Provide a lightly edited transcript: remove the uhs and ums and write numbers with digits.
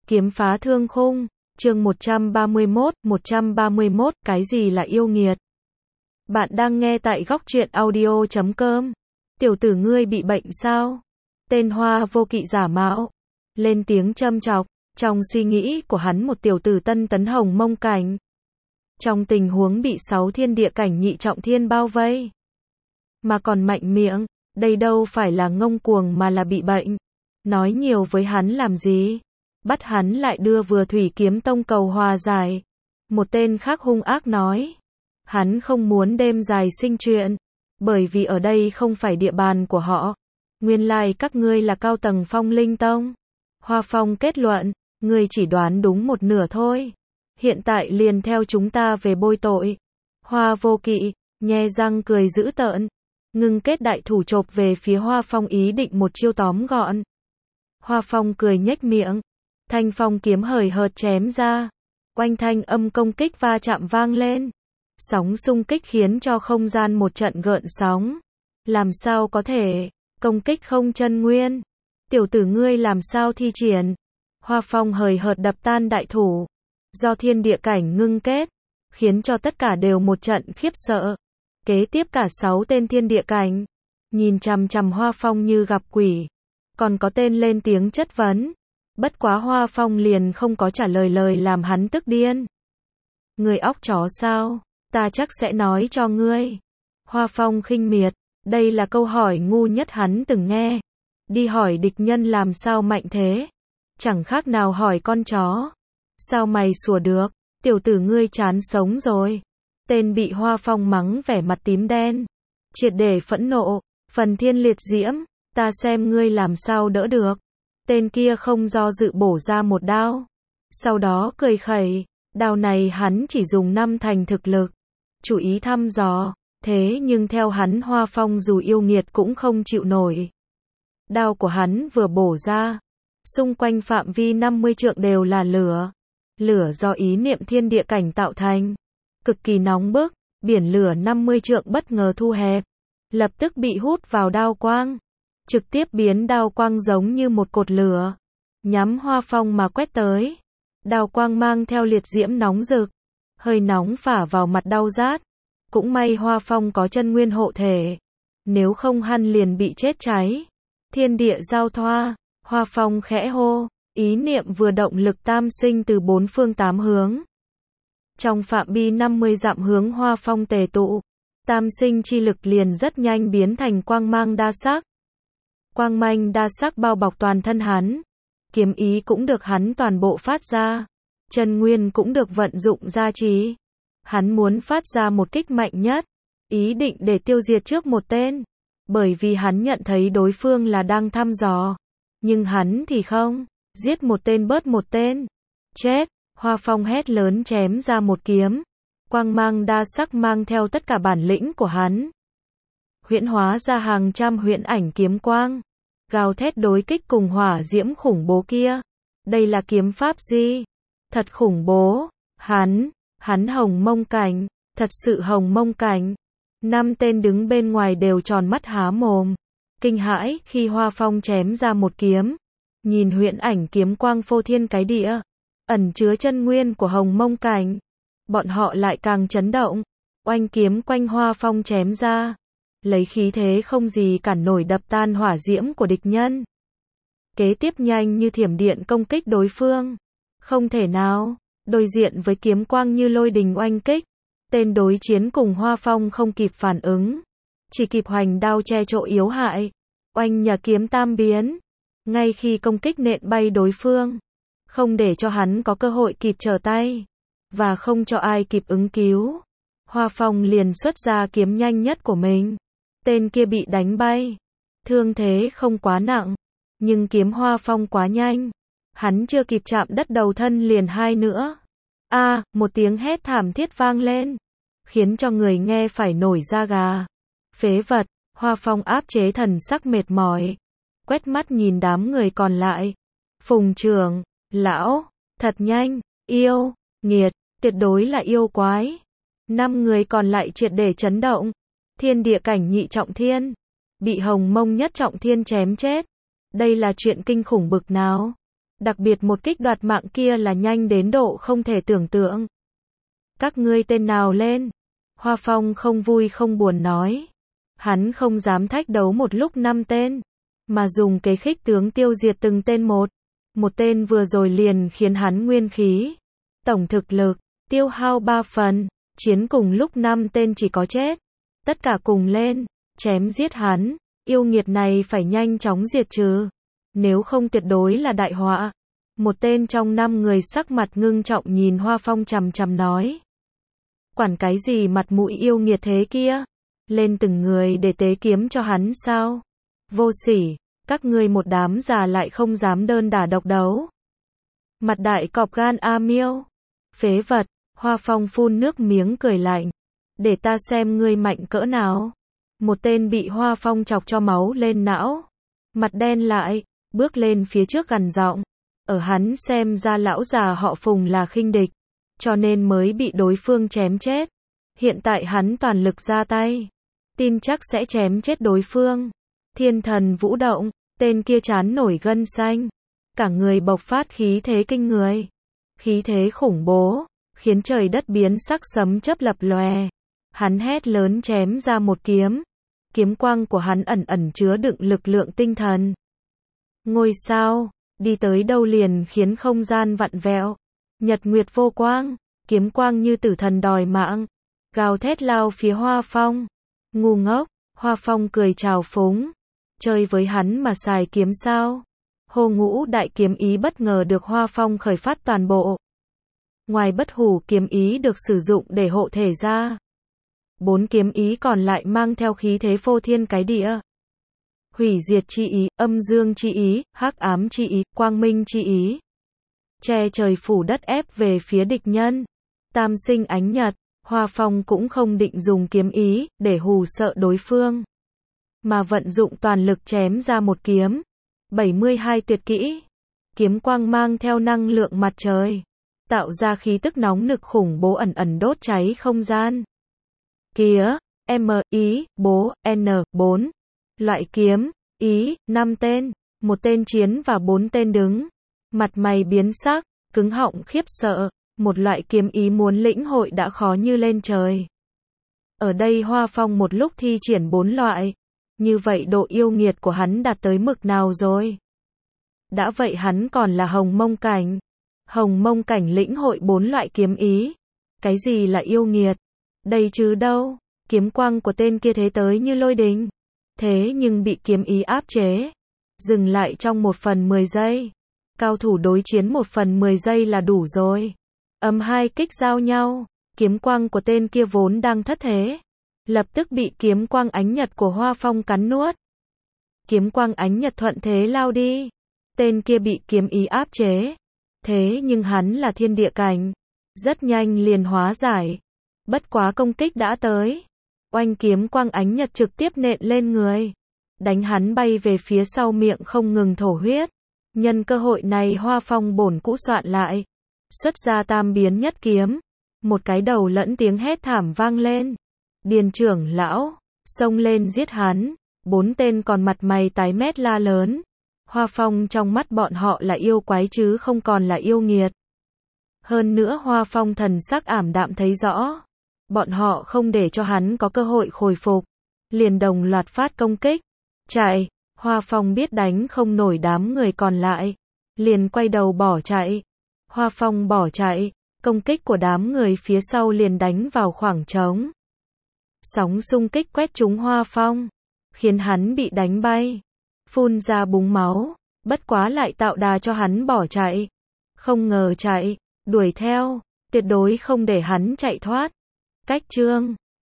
Kiếm phá thương khung, chương 131, cái gì là yêu nghiệt? Bạn đang nghe tại góc truyện audio.com. Tiểu tử ngươi bị bệnh sao? Tên Hoa Vô Kỵ giả mạo, lên tiếng châm chọc. Trong suy nghĩ của hắn, một tiểu tử tân tấn hồng mông cảnh, trong tình huống bị 6 thiên địa cảnh nhị trọng thiên bao vây, mà còn mạnh miệng, đây đâu phải là ngông cuồng mà là bị bệnh. Nói nhiều với hắn làm gì? Bắt hắn lại đưa vừa Thủy Kiếm Tông cầu hòa giải. Một tên khác hung ác nói, hắn không muốn đêm dài sinh chuyện, bởi vì ở đây không phải địa bàn của họ. Nguyên lai các ngươi là cao tầng Phong Linh Tông. Hoa Phong kết luận, ngươi chỉ đoán đúng một nửa thôi. Hiện tại liền theo chúng ta về bôi tội. Hoa Vô Kỵ nhe răng cười dữ tợn, ngưng kết đại thủ chộp về phía Hoa Phong, ý định một chiêu tóm gọn. Hoa Phong cười nhếch miệng, thanh phong kiếm hời hợt chém ra, oanh thanh âm công kích va chạm vang lên, sóng xung kích khiến cho không gian một trận gợn sóng. Làm sao có thể, công kích không chân nguyên, tiểu tử ngươi làm sao thi triển? Hoa Phong hời hợt đập tan đại thủ, do thiên địa cảnh ngưng kết, khiến cho tất cả đều một trận khiếp sợ. Kế tiếp cả 6 tên thiên địa cảnh nhìn chằm chằm Hoa Phong như gặp quỷ, còn có tên lên tiếng chất vấn. Bất quá Hoa Phong liền không có trả lời, lời làm hắn tức điên. Người óc chó sao? Ta chắc sẽ nói cho ngươi. Hoa Phong khinh miệt, đây là câu hỏi ngu nhất hắn từng nghe. Đi hỏi địch nhân làm sao mạnh thế, chẳng khác nào hỏi con chó. Sao mày sủa được? Tiểu tử ngươi chán sống rồi. Tên bị Hoa Phong mắng vẻ mặt tím đen, triệt để phẫn nộ. Phần thiên liệt diễm, ta xem ngươi làm sao đỡ được. Tên kia không do dự bổ ra một đao, sau đó cười khẩy. Đao này hắn chỉ dùng 5 thành thực lực, chủ ý thăm dò. Thế nhưng theo hắn, Hoa Phong dù yêu nghiệt cũng không chịu nổi. Đao của hắn vừa bổ ra, xung quanh phạm vi 50 trượng đều là lửa. Lửa do ý niệm thiên địa cảnh tạo thành, cực kỳ nóng bức. Biển lửa 50 trượng bất ngờ thu hẹp, lập tức bị hút vào đao quang, trực tiếp biến đao quang giống như một cột lửa, nhắm Hoa Phong mà quét tới. Đao quang mang theo liệt diễm nóng rực, hơi nóng phả vào mặt đau rát. Cũng may Hoa Phong có chân nguyên hộ thể, nếu không hắn liền bị chết cháy. Thiên địa giao thoa, Hoa Phong khẽ hô, ý niệm vừa động, lực tam sinh từ 4 phương 8 hướng, trong phạm vi 50 dặm hướng Hoa Phong tề tụ. Tam sinh chi lực liền rất nhanh biến thành quang mang đa sắc. Quang manh đa sắc bao bọc toàn thân hắn, kiếm ý cũng được hắn toàn bộ phát ra, chân nguyên cũng được vận dụng gia trì. Hắn muốn phát ra một kích mạnh nhất, ý định để tiêu diệt trước một tên, bởi vì hắn nhận thấy đối phương là đang thăm dò, nhưng hắn thì không, giết một tên bớt một tên. Chết! Hoa Phong hét lớn chém ra một kiếm, quang mang đa sắc mang theo tất cả bản lĩnh của hắn, huyễn hóa ra hàng trăm huyễn ảnh kiếm quang, gào thét đối kích cùng hỏa diễm khủng bố kia. Đây là kiếm pháp gì? Thật khủng bố. Hắn hồng mông cảnh, thật sự hồng mông cảnh. 5 tên đứng bên ngoài đều tròn mắt há mồm, kinh hãi khi Hoa Phong chém ra một kiếm. Nhìn huyễn ảnh kiếm quang phô thiên cái địa, ẩn chứa chân nguyên của hồng mông cảnh, bọn họ lại càng chấn động. Oanh kiếm quanh Hoa Phong chém ra, lấy khí thế không gì cản nổi đập tan hỏa diễm của địch nhân. Kế tiếp nhanh như thiểm điện công kích đối phương. Không thể nào, đối diện với kiếm quang như lôi đình oanh kích, tên đối chiến cùng Hoa Phong không kịp phản ứng, chỉ kịp hoành đao che chỗ yếu hại. Oanh nhà kiếm tam biến, ngay khi công kích nện bay đối phương, không để cho hắn có cơ hội kịp trở tay, và không cho ai kịp ứng cứu. Hoa Phong liền xuất ra kiếm nhanh nhất của mình. Tên kia bị đánh bay, thương thế không quá nặng, nhưng kiếm Hoa Phong quá nhanh, hắn chưa kịp chạm đất đầu thân liền hai nữa. Một tiếng hét thảm thiết vang lên, khiến cho người nghe phải nổi da gà. Phế vật! Hoa Phong áp chế thần sắc mệt mỏi, quét mắt nhìn đám người còn lại. Phùng trưởng lão, thật nhanh, yêu nghiệt, tuyệt đối là yêu quái. 5 người còn lại triệt để chấn động. Thiên địa cảnh nhị trọng thiên, bị hồng mông nhất trọng thiên chém chết. Đây là chuyện kinh khủng bực nào? Đặc biệt một kích đoạt mạng kia là nhanh đến độ không thể tưởng tượng. Các ngươi tên nào lên? Hoa Phong không vui không buồn nói. Hắn không dám thách đấu một lúc 5 tên, mà dùng kế khích tướng tiêu diệt từng tên một. Một tên vừa rồi liền khiến hắn nguyên khí, tổng thực lực, tiêu hao 3 phần, chiến cùng lúc 5 tên chỉ có chết. Tất cả cùng lên, chém giết hắn, yêu nghiệt này phải nhanh chóng diệt trừ. Nếu không tuyệt đối là đại họa. Một tên trong 5 người sắc mặt ngưng trọng nhìn Hoa Phong chằm chằm nói. Quản cái gì mặt mũi yêu nghiệt thế kia? Lên từng người để tế kiếm cho hắn sao? Vô sỉ, các ngươi một đám già lại không dám đơn đả độc đấu. Mặt đại cọp gan A Miêu. Phế vật, Hoa Phong phun nước miếng cười lạnh. Để ta xem ngươi mạnh cỡ nào. Một tên bị Hoa Phong chọc cho máu lên não. Mặt đen lại, bước lên phía trước gằn giọng. Ở hắn xem ra lão già họ Phùng là khinh địch, cho nên mới bị đối phương chém chết. Hiện tại hắn toàn lực ra tay, tin chắc sẽ chém chết đối phương. Thiên thần vũ động, tên kia trán nổi gân xanh, cả người bộc phát khí thế kinh người. Khí thế khủng bố, khiến trời đất biến sắc sấm chớp lập lòe. Hắn hét lớn chém ra một kiếm. Kiếm quang của hắn ẩn ẩn chứa đựng lực lượng tinh thần. Ngôi sao, đi tới đâu liền khiến không gian vặn vẹo. Nhật nguyệt vô quang, kiếm quang như tử thần đòi mạng. Gào thét lao phía Hoa Phong. Ngu ngốc, Hoa Phong cười trào phúng. Chơi với hắn mà xài kiếm sao? Hô Ngũ đại kiếm ý bất ngờ được Hoa Phong khởi phát toàn bộ. Ngoài bất hủ kiếm ý được sử dụng để hộ thể ra, 4 kiếm ý còn lại mang theo khí thế phô thiên cái địa. Hủy diệt chi ý, âm dương chi ý, hắc ám chi ý, quang minh chi ý. Che trời phủ đất ép về phía địch nhân. Tam sinh ánh nhật, Hoa Phong cũng không định dùng kiếm ý để hù sợ đối phương, mà vận dụng toàn lực chém ra một kiếm. 72 tuyệt kỹ. Kiếm quang mang theo năng lượng mặt trời, tạo ra khí tức nóng nực khủng bố ẩn ẩn đốt cháy không gian. Kìa, M.I. bố, N.4. Loại kiếm, ý, 5 tên, 1 tên chiến và 4 tên đứng. Mặt mày biến sắc, cứng họng khiếp sợ, một loại kiếm ý muốn lĩnh hội đã khó như lên trời. Ở đây Hoa Phong một lúc thi triển 4 loại. Như vậy độ yêu nghiệt của hắn đạt tới mực nào rồi? Đã vậy hắn còn là hồng mông cảnh. Hồng mông cảnh lĩnh hội 4 loại kiếm ý. Cái gì là yêu nghiệt? Đây chứ đâu, kiếm quang của tên kia thế tới như lôi đình. Thế nhưng bị kiếm ý áp chế. Dừng lại trong 1/10 giây. Cao thủ đối chiến 1/10 giây là đủ rồi. Hai kích giao nhau, kiếm quang của tên kia vốn đang thất thế, lập tức bị kiếm quang ánh nhật của Hoa Phong cắn nuốt. Kiếm quang ánh nhật thuận thế lao đi. Tên kia bị kiếm ý áp chế. Thế nhưng hắn là thiên địa cảnh, rất nhanh liền hóa giải. Bất quá công kích đã tới. Oanh kiếm quang ánh nhật trực tiếp nện lên người, đánh hắn bay về phía sau miệng không ngừng thổ huyết. Nhân cơ hội này Hoa Phong bổn cũ soạn lại, xuất ra tam biến nhất kiếm. Một cái đầu lẫn tiếng hét thảm vang lên. Điền trưởng lão, xông lên giết hắn. 4 tên còn mặt mày tái mét la lớn. Hoa Phong trong mắt bọn họ là yêu quái chứ không còn là yêu nghiệt. Hơn nữa Hoa Phong thần sắc ảm đạm thấy rõ. Bọn họ không để cho hắn có cơ hội khôi phục. Liền đồng loạt phát công kích. Chạy, Hoa Phong biết đánh không nổi đám người còn lại. Liền quay đầu bỏ chạy. Hoa Phong bỏ chạy, công kích của đám người phía sau liền đánh vào khoảng trống. Sóng xung kích quét trúng Hoa Phong, khiến hắn bị đánh bay, phun ra búng máu, bất quá lại tạo đà cho hắn bỏ chạy. Không ngờ chạy, đuổi theo, tuyệt đối không để hắn chạy thoát. Cách chương